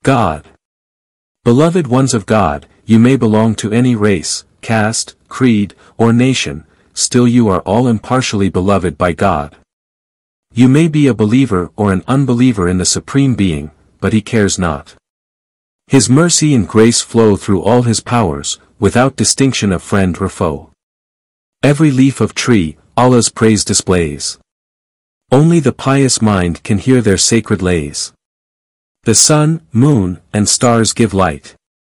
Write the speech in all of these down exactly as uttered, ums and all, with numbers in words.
God. Beloved ones of God, you may belong to any race, caste, creed, or nation, still you are all impartially beloved by God. You may be a believer or an unbeliever in the Supreme Being, but He cares not. His mercy and grace flow through all His powers, without distinction of friend or foe. Every leaf of tree, Allah's praise displays. Only the pious mind can hear their sacred lays. The sun, moon, and stars give light.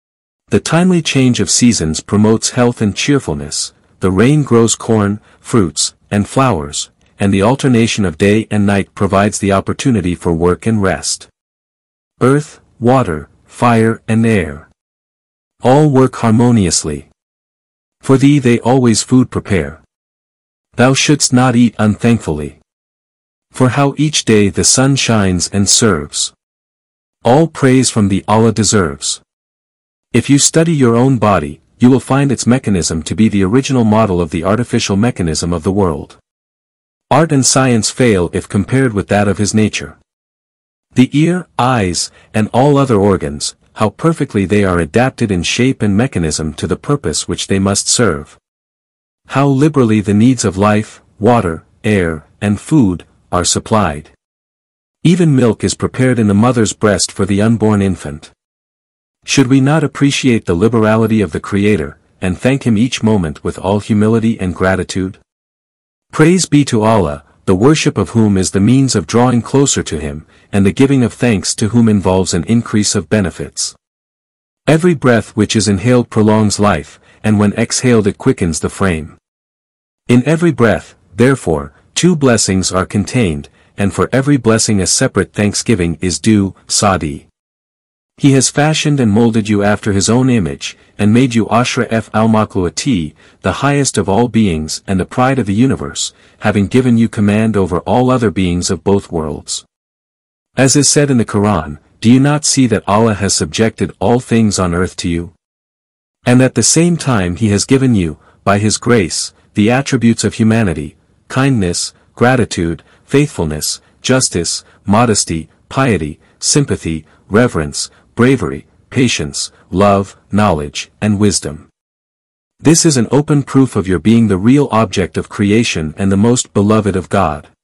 The timely change of seasons promotes health and cheerfulness, the rain grows corn, fruits, and flowers, and the alternation of day and night provides the opportunity for work and rest. Earth, water, fire and air. All work harmoniously. For thee they always food prepare. Thou shouldst not eat unthankfully. For how each day the sun shines and serves. All praise from thee Allah deserves. If you study your own body, you will find its mechanism to be the original model of the artificial mechanism of the world. Art and science fail if compared with that of His nature. The ear, eyes, and all other organs, how perfectly they are adapted in shape and mechanism to the purpose which they must serve. How liberally the needs of life, water, air, and food, are supplied. Even milk is prepared in the mother's breast for the unborn infant. Should we not appreciate the liberality of the Creator, and thank Him each moment with all humility and gratitude? Praise be to Allah, the worship of whom is the means of drawing closer to Him, and the giving of thanks to whom involves an increase of benefits. Every breath which is inhaled prolongs life, and when exhaled it quickens the frame. In every breath, therefore, two blessings are contained, and for every blessing a separate thanksgiving is due, Sadi. He has fashioned and molded you after His own image, and made you Ashraf al-Makhluqat, the highest of all beings and the pride of the universe, having given you command over all other beings of both worlds. As is said in the Quran, do you not see that Allah has subjected all things on earth to you? And at the same time He has given you, by His grace, the attributes of humanity, kindness, gratitude, faithfulness, justice, modesty, piety, sympathy, reverence, bravery, patience, love, knowledge, and wisdom. This is an open proof of your being the real object of creation and the most beloved of God.